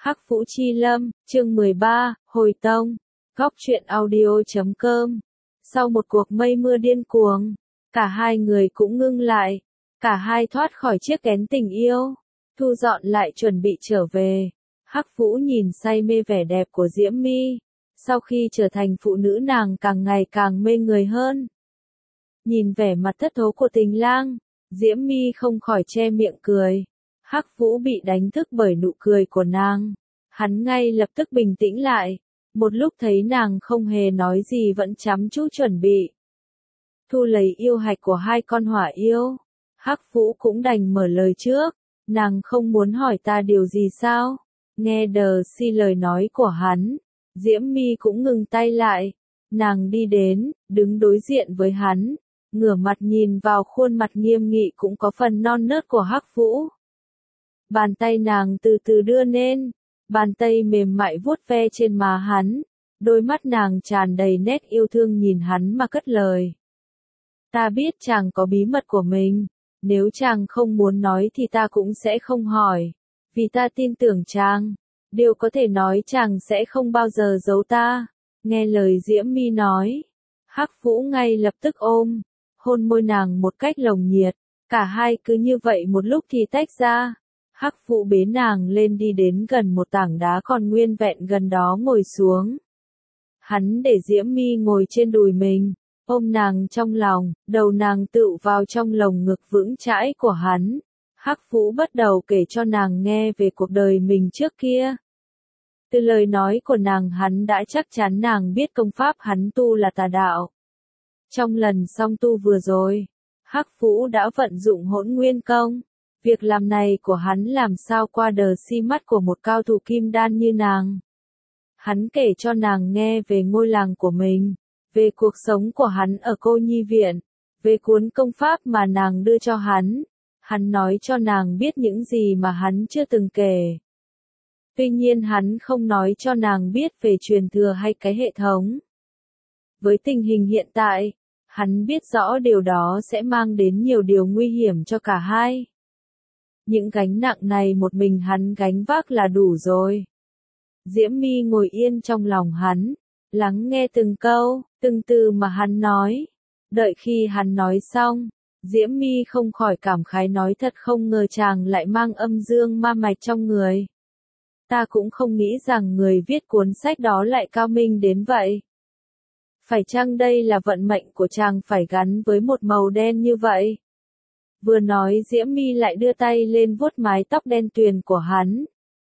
Hắc Vũ Chi Lâm, chương 13, Hồi Tông, Góc truyện audio.com. Sau một cuộc mây mưa điên cuồng, cả hai người cũng ngưng lại, cả hai thoát khỏi chiếc kén tình yêu, thu dọn lại chuẩn bị trở về. Hắc Vũ nhìn say mê vẻ đẹp của Diễm My, sau khi trở thành phụ nữ nàng càng ngày càng mê người hơn. Nhìn vẻ mặt thất thố của Tình Lang, Diễm My không khỏi che miệng cười. Hắc Vũ bị đánh thức bởi nụ cười của nàng. Hắn ngay lập tức bình tĩnh lại. Một lúc thấy nàng không hề nói gì vẫn chăm chú chuẩn bị thu lấy yêu hạch của hai con hỏa yêu. Hắc Vũ cũng đành mở lời trước. Nàng không muốn hỏi ta điều gì sao? Nghe đờ si lời nói của hắn, Diễm My cũng ngừng tay lại. Nàng đi đến, đứng đối diện với hắn, ngửa mặt nhìn vào khuôn mặt nghiêm nghị cũng có phần non nớt của Hắc Vũ. Bàn tay nàng từ từ đưa lên, bàn tay mềm mại vuốt ve trên má hắn, đôi mắt nàng tràn đầy nét yêu thương nhìn hắn mà cất lời. Ta biết chàng có bí mật của mình, nếu chàng không muốn nói thì ta cũng sẽ không hỏi, vì ta tin tưởng chàng, điều có thể nói chàng sẽ không bao giờ giấu ta. Nghe lời Diễm My nói, Hắc Vũ ngay lập tức ôm, hôn môi nàng một cách nồng nhiệt, cả hai cứ như vậy một lúc thì tách ra. Hắc Vũ bế nàng lên đi đến gần một tảng đá còn nguyên vẹn gần đó ngồi xuống. Hắn để Diễm My ngồi trên đùi mình, ôm nàng trong lòng, đầu nàng tựa vào trong lồng ngực vững chãi của hắn. Hắc Vũ bắt đầu kể cho nàng nghe về cuộc đời mình trước kia. Từ lời nói của nàng hắn đã chắc chắn nàng biết công pháp hắn tu là tà đạo. Trong lần song tu vừa rồi, Hắc Vũ đã vận dụng Hỗn Nguyên Công. Việc làm này của hắn làm sao qua đờ si mắt của một cao thủ kim đan như nàng. Hắn kể cho nàng nghe về ngôi làng của mình, về cuộc sống của hắn ở cô nhi viện, về cuốn công pháp mà nàng đưa cho hắn. Hắn nói cho nàng biết những gì mà hắn chưa từng kể. Tuy nhiên hắn không nói cho nàng biết về truyền thừa hay cái hệ thống. Với tình hình hiện tại, hắn biết rõ điều đó sẽ mang đến nhiều điều nguy hiểm cho cả hai. Những gánh nặng này một mình hắn gánh vác là đủ rồi. Diễm My ngồi yên trong lòng hắn, lắng nghe từng câu, từng từ mà hắn nói. Đợi khi hắn nói xong, Diễm My không khỏi cảm khái nói thật không ngờ chàng lại mang âm dương ma mạch trong người. Ta cũng không nghĩ rằng người viết cuốn sách đó lại cao minh đến vậy. Phải chăng đây là vận mệnh của chàng phải gắn với một màu đen như vậy? Vừa nói Diễm My lại đưa tay lên vuốt mái tóc đen tuyền của hắn.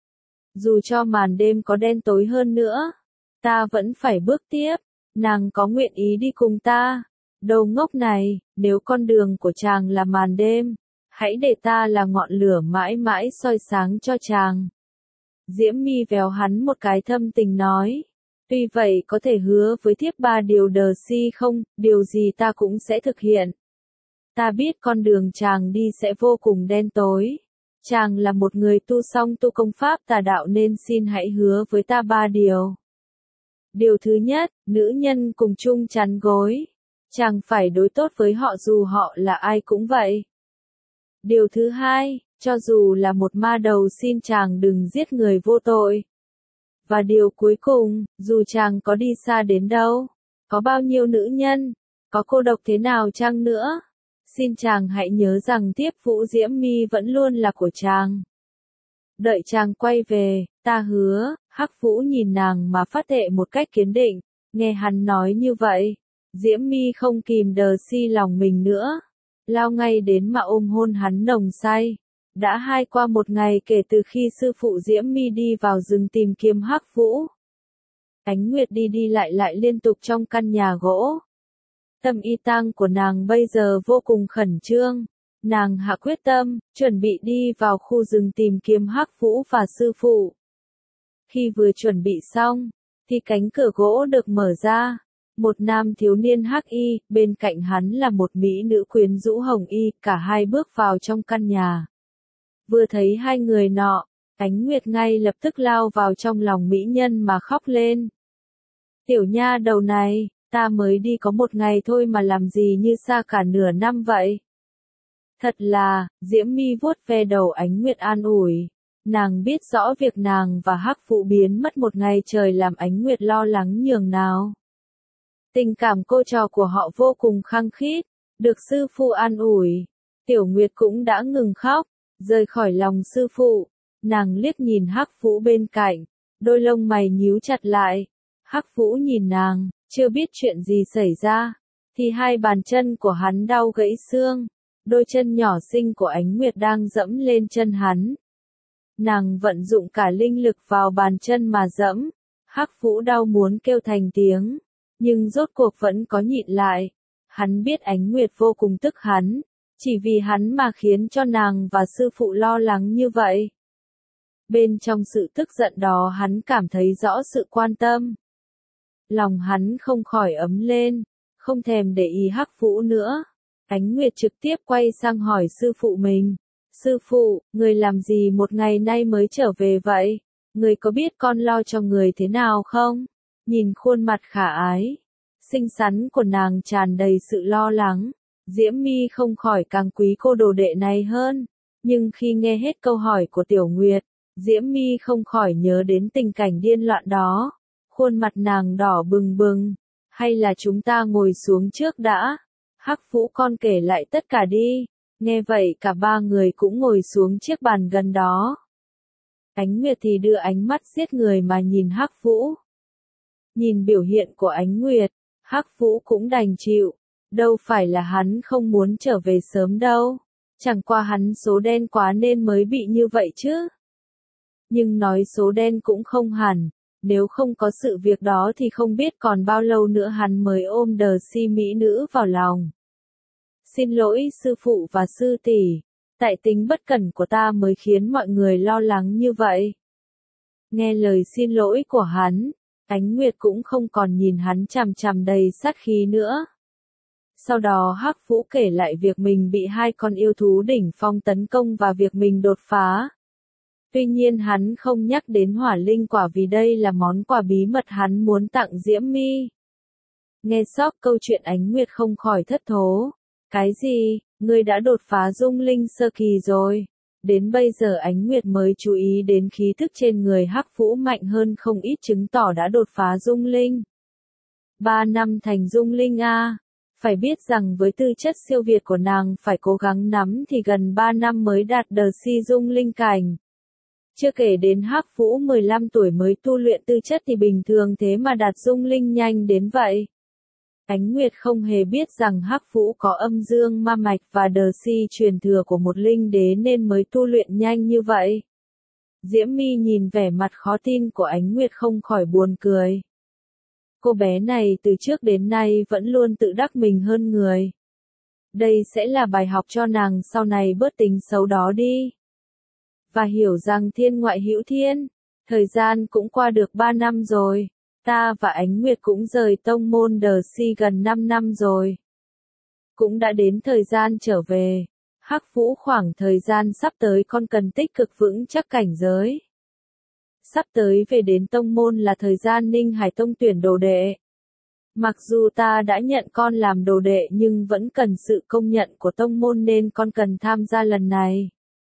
Dù cho màn đêm có đen tối hơn nữa, ta vẫn phải bước tiếp. Nàng có nguyện ý đi cùng ta? Đầu ngốc này, nếu con đường của chàng là màn đêm, hãy để ta là ngọn lửa mãi mãi soi sáng cho chàng. Diễm My véo hắn một cái thâm tình nói. Tuy vậy có thể hứa với thiếp 3 điều đờ si không, điều gì ta cũng sẽ thực hiện. Ta biết con đường chàng đi sẽ vô cùng đen tối. Chàng là một người tu song tu công pháp tà đạo nên xin hãy hứa với ta 3 điều. Điều thứ nhất, nữ nhân cùng chung chăn gối. Chàng phải đối tốt với họ dù họ là ai cũng vậy. Điều thứ hai, cho dù là một ma đầu xin chàng đừng giết người vô tội. Và điều cuối cùng, dù chàng có đi xa đến đâu, có bao nhiêu nữ nhân, có cô độc thế nào chăng nữa, xin chàng hãy nhớ rằng thiếp Vũ Diễm My vẫn luôn là của chàng. Đợi chàng quay về, ta hứa. Hắc Vũ nhìn nàng mà phát thệ một cách kiên định. Nghe hắn nói như vậy, Diễm My không kìm đờ si lòng mình nữa, lao ngay đến mà ôm hôn hắn nồng say. Đã qua một ngày kể từ khi sư phụ Diễm My đi vào rừng tìm kiếm Hắc Vũ. Ánh Nguyệt đi đi lại liên tục trong căn nhà gỗ. Tâm y tang của nàng bây giờ vô cùng khẩn trương. Nàng hạ quyết tâm, chuẩn bị đi vào khu rừng tìm kiếm Hắc Vũ và sư phụ. Khi vừa chuẩn bị xong, thì cánh cửa gỗ được mở ra. Một nam thiếu niên hắc y, bên cạnh hắn là một mỹ nữ quyến rũ hồng y, cả hai bước vào trong căn nhà. Vừa thấy hai người nọ, Ánh Nguyệt ngay lập tức lao vào trong lòng mỹ nhân mà khóc lên. Tiểu nha đầu này, ta mới đi có một ngày thôi mà làm gì như xa cả nửa năm vậy. Thật là, Diễm My vuốt ve đầu Ánh Nguyệt an ủi. Nàng biết rõ việc nàng và Hắc Vũ biến mất một ngày trời làm Ánh Nguyệt lo lắng nhường nào. Tình cảm cô trò của họ vô cùng khăng khít, được sư phụ an ủi. Tiểu Nguyệt cũng đã ngừng khóc, rời khỏi lòng sư phụ. Nàng liếc nhìn Hắc Vũ bên cạnh, đôi lông mày nhíu chặt lại. Hắc Vũ nhìn nàng, chưa biết chuyện gì xảy ra, thì hai bàn chân của hắn đau gãy xương, đôi chân nhỏ xinh của Ánh Nguyệt đang dẫm lên chân hắn. Nàng vận dụng cả linh lực vào bàn chân mà dẫm, Hắc Vũ đau muốn kêu thành tiếng, nhưng rốt cuộc vẫn có nhịn lại. Hắn biết Ánh Nguyệt vô cùng tức hắn, chỉ vì hắn mà khiến cho nàng và sư phụ lo lắng như vậy. Bên trong sự tức giận đó hắn cảm thấy rõ sự quan tâm. Lòng hắn không khỏi ấm lên, không thèm để ý Hắc Vũ nữa. Ánh Nguyệt trực tiếp quay sang hỏi sư phụ mình. Sư phụ, người làm gì một ngày nay mới trở về vậy? Người có biết con lo cho người thế nào không? Nhìn khuôn mặt khả ái, xinh xắn của nàng tràn đầy sự lo lắng. Diễm My không khỏi càng quý cô đồ đệ này hơn. Nhưng khi nghe hết câu hỏi của Tiểu Nguyệt, Diễm My không khỏi nhớ đến tình cảnh điên loạn đó. Khuôn mặt nàng đỏ bừng bừng. Hay là chúng ta ngồi xuống trước đã? Hắc Vũ con kể lại tất cả đi. Nghe vậy cả ba người cũng ngồi xuống chiếc bàn gần đó. Ánh Nguyệt thì đưa ánh mắt giết người mà nhìn Hắc Vũ. Nhìn biểu hiện của Ánh Nguyệt, Hắc Vũ cũng đành chịu. Đâu phải là hắn không muốn trở về sớm đâu. Chẳng qua hắn số đen quá nên mới bị như vậy chứ. Nhưng nói số đen cũng không hẳn. Nếu không có sự việc đó thì không biết còn bao lâu nữa hắn mới ôm đờ si mỹ nữ vào lòng. Xin lỗi sư phụ và sư tỷ, tại tính bất cẩn của ta mới khiến mọi người lo lắng như vậy. Nghe lời xin lỗi của hắn, Ánh Nguyệt cũng không còn nhìn hắn chằm chằm đầy sát khí nữa. Sau đó Hắc Vũ kể lại việc mình bị hai con yêu thú đỉnh phong tấn công và việc mình đột phá. Tuy nhiên hắn không nhắc đến hỏa linh quả vì đây là món quà bí mật hắn muốn tặng Diễm My. Nghe sóc câu chuyện Ánh Nguyệt không khỏi thất thố. Cái gì, ngươi đã đột phá dung linh sơ kỳ rồi? Đến bây giờ Ánh Nguyệt mới chú ý đến khí thức trên người Hắc Vũ mạnh hơn không ít chứng tỏ đã đột phá dung linh. 3 năm thành dung linh a. Phải biết rằng với tư chất siêu việt của nàng phải cố gắng nắm thì gần 3 năm mới đạt đờ si dung linh cảnh. Chưa kể đến Hắc Vũ 15 tuổi mới tu luyện tư chất thì bình thường thế mà đạt dung linh nhanh đến vậy. Ánh Nguyệt không hề biết rằng Hắc Vũ có âm dương ma mạch và đờ si truyền thừa của một linh đế nên mới tu luyện nhanh như vậy. Diễm My nhìn vẻ mặt khó tin của Ánh Nguyệt không khỏi buồn cười. Cô bé này từ trước đến nay vẫn luôn tự đắc mình hơn người. Đây sẽ là bài học cho nàng sau này bớt tính xấu đó đi. Và hiểu rằng thiên ngoại hữu thiên, thời gian cũng qua được 3 năm rồi. Ta và Ánh Nguyệt cũng rời tông môn đờ si gần 5 năm rồi. Cũng đã đến thời gian trở về. Hắc Vũ khoảng thời gian sắp tới con cần tích cực vững chắc cảnh giới. Sắp tới về đến tông môn là thời gian Ninh Hải Tông tuyển đồ đệ. Mặc dù ta đã nhận con làm đồ đệ nhưng vẫn cần sự công nhận của tông môn nên con cần tham gia lần này.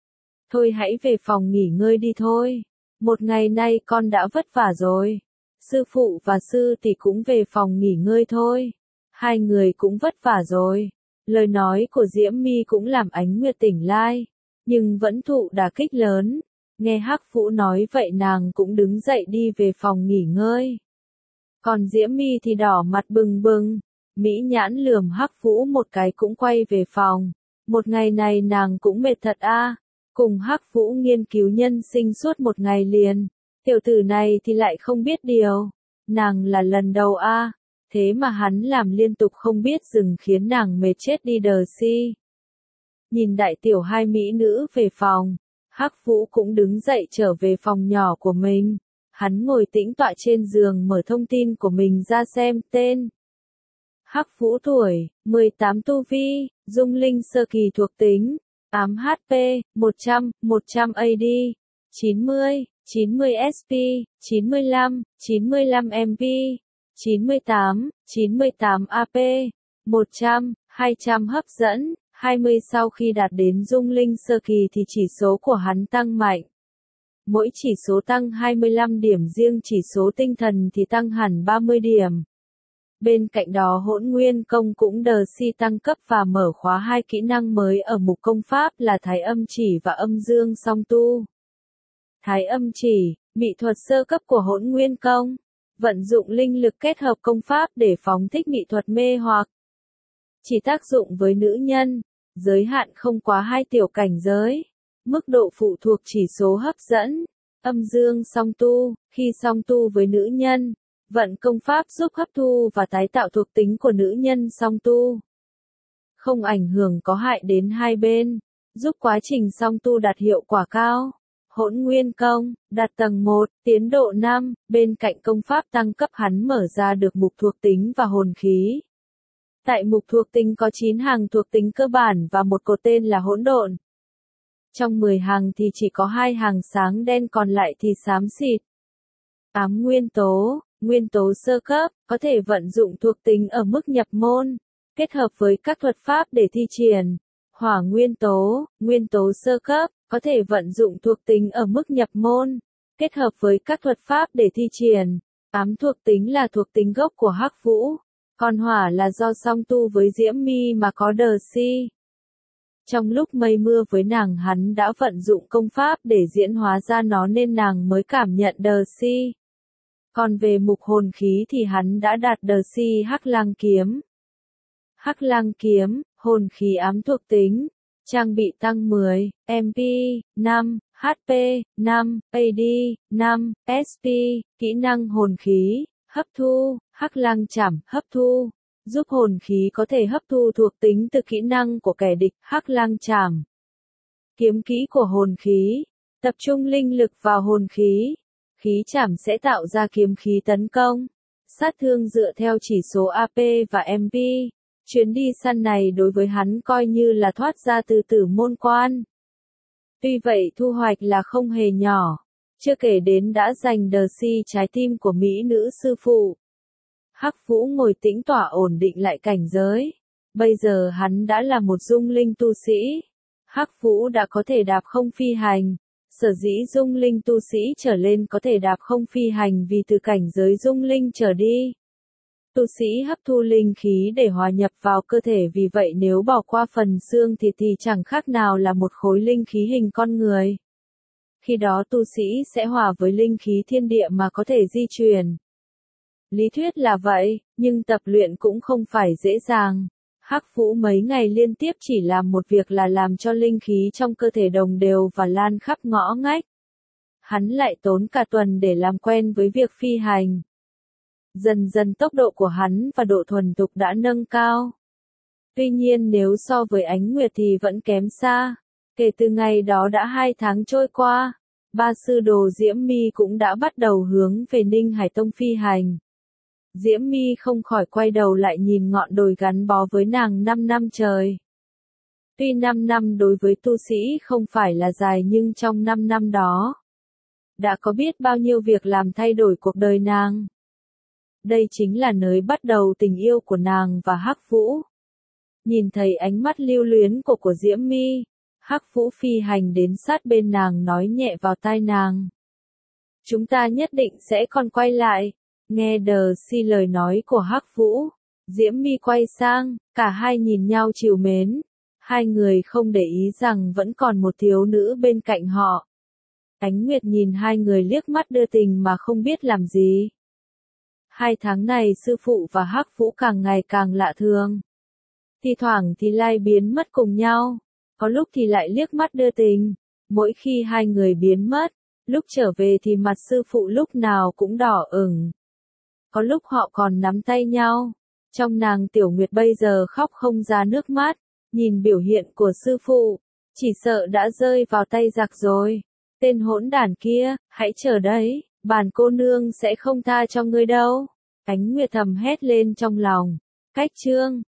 Thôi hãy về phòng nghỉ ngơi đi thôi. Một ngày nay con đã vất vả rồi. Sư phụ và sư tỷ cũng về phòng nghỉ ngơi thôi. Hai người cũng vất vả rồi. Lời nói của Diễm My cũng làm Ánh Nguyệt tỉnh lai. Nhưng vẫn thụ đả kích lớn. Nghe Hắc Vũ nói vậy nàng cũng đứng dậy đi về phòng nghỉ ngơi. Còn Diễm My thì đỏ mặt bừng bừng. Mỹ nhãn lườm Hắc Vũ một cái cũng quay về phòng. Một ngày này nàng cũng mệt thật a. Cùng Hắc Vũ nghiên cứu nhân sinh suốt một ngày liền. Tiểu tử này thì lại không biết điều. Nàng là lần đầu a. Thế mà hắn làm liên tục không biết dừng khiến nàng mệt chết đi đờ si. Nhìn đại tiểu hai mỹ nữ về phòng. Hắc Vũ cũng đứng dậy trở về phòng nhỏ của mình. Hắn ngồi tĩnh tọa trên giường mở thông tin của mình ra xem tên. Hắc Vũ tuổi, 18 tu vi, dung linh sơ kỳ thuộc tính, ám HP, 100 AD, 90 SP, 95 MP, 98 AP, 200 hấp dẫn, 20 sau khi đạt đến dung linh sơ kỳ thì chỉ số của hắn tăng mạnh. Mỗi chỉ số tăng 25 điểm, riêng chỉ số tinh thần thì tăng hẳn 30 điểm. Bên cạnh đó Hỗn Nguyên Công cũng đờ si tăng cấp và mở khóa 2 kỹ năng mới ở mục công pháp là Thái Âm Chỉ và Âm Dương Song Tu. Thái Âm Chỉ, mỹ thuật sơ cấp của Hỗn Nguyên Công, vận dụng linh lực kết hợp công pháp để phóng thích mỹ thuật mê hoặc. Chỉ tác dụng với nữ nhân, giới hạn không quá 2 tiểu cảnh giới. Mức độ phụ thuộc chỉ số hấp dẫn. Âm Dương Song Tu, khi song tu với nữ nhân, vận công pháp giúp hấp thu và tái tạo thuộc tính của nữ nhân song tu. Không ảnh hưởng có hại đến hai bên, giúp quá trình song tu đạt hiệu quả cao. Hỗn Nguyên Công, đạt tầng 1, tiến độ 5, bên cạnh công pháp tăng cấp hắn mở ra được mục thuộc tính và hồn khí. Tại mục thuộc tính có 9 hàng thuộc tính cơ bản và một cột tên là hỗn độn. Trong 10 hàng thì chỉ có 2 hàng sáng đen, còn lại thì xám xịt. Ám nguyên tố sơ cấp, có thể vận dụng thuộc tính ở mức nhập môn, kết hợp với các thuật pháp để thi triển. Hỏa nguyên tố sơ cấp, có thể vận dụng thuộc tính ở mức nhập môn, kết hợp với các thuật pháp để thi triển. Ám thuộc tính là thuộc tính gốc của Hắc Vũ, còn hỏa là do song tu với Diễm Mi mà có đờ si. Trong lúc mây mưa với nàng, hắn đã vận dụng công pháp để diễn hóa ra nó nên nàng mới cảm nhận đờ si. Còn về mục hồn khí thì hắn đã đạt đờ si Hắc Lang Kiếm. Hắc Lang Kiếm, hồn khí ám thuộc tính, trang bị tăng 10, MP, 5, HP, 5, AD, 5, SP, kỹ năng hồn khí, hấp thu, Hắc Lang Chảm, hấp thu, giúp hồn khí có thể hấp thu thuộc tính từ kỹ năng của kẻ địch. Hắc Lang Chảm, kiếm kỹ của hồn khí, tập trung linh lực vào hồn khí, khí chảm sẽ tạo ra kiếm khí tấn công, sát thương dựa theo chỉ số AP và MP. Chuyến đi săn này đối với hắn coi như là thoát ra từ tử môn quan. Tuy vậy thu hoạch là không hề nhỏ, chưa kể đến đã giành đờ si trái tim của mỹ nữ sư phụ. Hắc Vũ ngồi tĩnh tọa ổn định lại cảnh giới. Bây giờ hắn đã là một dung linh tu sĩ. Hắc Vũ đã có thể đạp không phi hành. Sở dĩ dung linh tu sĩ trở lên có thể đạp không phi hành vì từ cảnh giới dung linh trở đi. Tu sĩ hấp thu linh khí để hòa nhập vào cơ thể, vì vậy nếu bỏ qua phần xương thì chẳng khác nào là một khối linh khí hình con người. Khi đó tu sĩ sẽ hòa với linh khí thiên địa mà có thể di chuyển. Lý thuyết là vậy, nhưng tập luyện cũng không phải dễ dàng. Hắc Vũ mấy ngày liên tiếp chỉ làm một việc là làm cho linh khí trong cơ thể đồng đều và lan khắp ngõ ngách. Hắn lại tốn cả tuần để làm quen với việc phi hành. Dần dần tốc độ của hắn và độ thuần thục đã nâng cao. Tuy nhiên nếu so với Ánh Nguyệt thì vẫn kém xa. Kể từ ngày đó đã 2 tháng trôi qua, ba sư đồ Diễm Mi cũng đã bắt đầu hướng về Ninh Hải Tông phi hành. Diễm Mi không khỏi quay đầu lại nhìn ngọn đồi gắn bó với nàng 5 năm trời. Tuy 5 năm đối với tu sĩ không phải là dài, nhưng trong 5 năm đó, đã có biết bao nhiêu việc làm thay đổi cuộc đời nàng. Đây chính là nơi bắt đầu tình yêu của nàng và Hắc Vũ. Nhìn thấy ánh mắt lưu luyến của Diễm Mi, Hắc Vũ phi hành đến sát bên nàng nói nhẹ vào tai nàng. Chúng ta nhất định sẽ còn quay lại. Nghe đờ si lời nói của Hắc Vũ, Diễm Mi quay sang, cả hai nhìn nhau trìu mến. Hai người không để ý rằng vẫn còn một thiếu nữ bên cạnh họ. Ánh Nguyệt nhìn hai người liếc mắt đưa tình mà không biết làm gì. 2 tháng này sư phụ và Hắc Vũ càng ngày càng lạ thường. Thi thoảng thì lai biến mất cùng nhau, có lúc thì lại liếc mắt đưa tình. Mỗi khi hai người biến mất, lúc trở về thì mặt sư phụ lúc nào cũng đỏ ửng. Có lúc họ còn nắm tay nhau. Trong nàng Tiểu Nguyệt bây giờ khóc không ra nước mắt, nhìn biểu hiện của sư phụ, chỉ sợ đã rơi vào tay giặc rồi. Tên hỗn đản kia, hãy chờ đấy, bản cô nương sẽ không tha cho ngươi đâu. Ánh Nguyệt thầm hét lên trong lòng. Cách chương